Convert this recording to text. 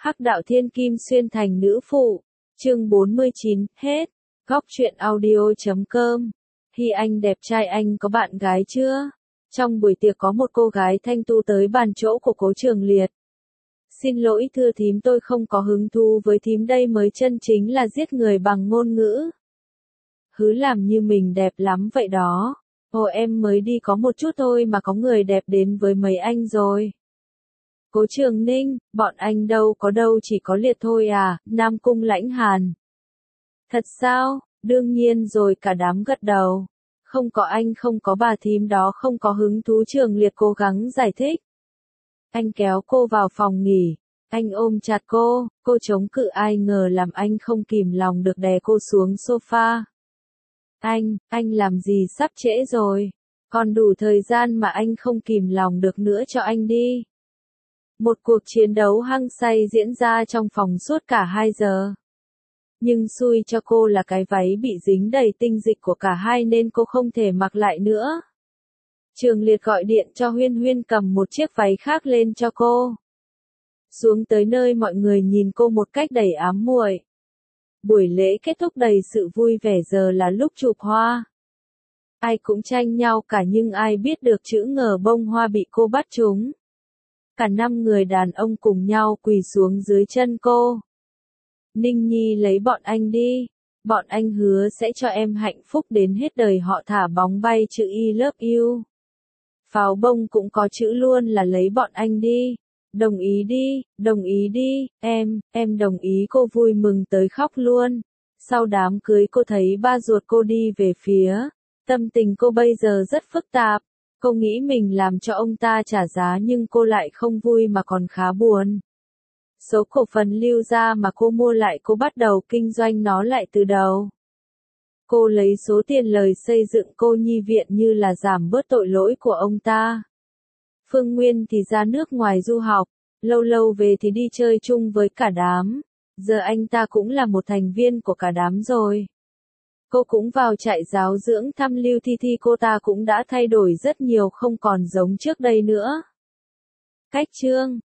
Hắc đạo thiên kim xuyên thành nữ phụ. Chương 49, hết. Góc truyện audio.com. Hi Anh đẹp trai, anh có bạn gái chưa? Trong buổi tiệc có một cô gái thanh tu tới bàn chỗ của Cố Trường Liệt. Xin lỗi thưa thím, tôi không có hứng thú với thím, đây mới chân chính là giết người bằng ngôn ngữ. Hứ làm như mình đẹp lắm vậy đó. Ồ, em mới đi có một chút thôi mà có người đẹp đến với mấy anh rồi. Cố Trường Ninh, bọn anh đâu có đâu, chỉ có Liệt thôi à, Nam Cung Lãnh Hàn. Thật sao? Đương nhiên rồi, cả đám gật đầu. Không có anh, không có bà thím đó không có hứng thú. Trường Liệt cố gắng giải thích. Anh kéo cô vào phòng nghỉ. Anh ôm chặt cô chống cự, ai ngờ làm anh không kìm lòng được đè cô xuống sofa. Anh làm gì, sắp trễ rồi. Còn đủ thời gian mà anh không kìm lòng được nữa, cho anh đi. Một cuộc chiến đấu hăng say diễn ra trong phòng suốt cả 2 giờ. Nhưng xui cho cô là cái váy bị dính đầy tinh dịch của cả hai nên cô không thể mặc lại nữa. Trường Liệt gọi điện cho Huyên Huyên cầm một chiếc váy khác lên cho cô. Xuống tới nơi mọi người nhìn cô một cách đầy ám muội. Buổi lễ kết thúc đầy sự vui vẻ, giờ là lúc chụp hoa. Ai cũng tranh nhau cả nhưng ai biết được chữ ngờ bông hoa bị cô bắt trúng. Cả 5 người đàn ông cùng nhau quỳ xuống dưới chân cô. Ninh Nhi lấy bọn anh đi. Bọn anh hứa sẽ cho em hạnh phúc đến hết đời. Họ thả bóng bay chữ I love you. Pháo bông cũng có chữ luôn là lấy bọn anh đi. Đồng ý đi, em đồng ý. Cô vui mừng tới khóc luôn. Sau đám cưới cô thấy ba ruột cô đi về phía. Tâm tình cô bây giờ rất phức tạp. Cô nghĩ mình làm cho ông ta trả giá nhưng cô lại không vui mà còn khá buồn. Số cổ phần Lưu Gia mà cô mua lại, cô bắt đầu kinh doanh nó lại từ đầu. Cô lấy số tiền lời xây dựng cô nhi viện như là giảm bớt tội lỗi của ông ta. Phương Nguyên thì ra nước ngoài du học, lâu lâu về thì đi chơi chung với cả đám. Giờ anh ta cũng là một thành viên của cả đám rồi. Cô cũng vào trại giáo dưỡng thăm Lưu Thi Thi, cô ta cũng đã thay đổi rất nhiều, không còn giống trước đây nữa. Cách chương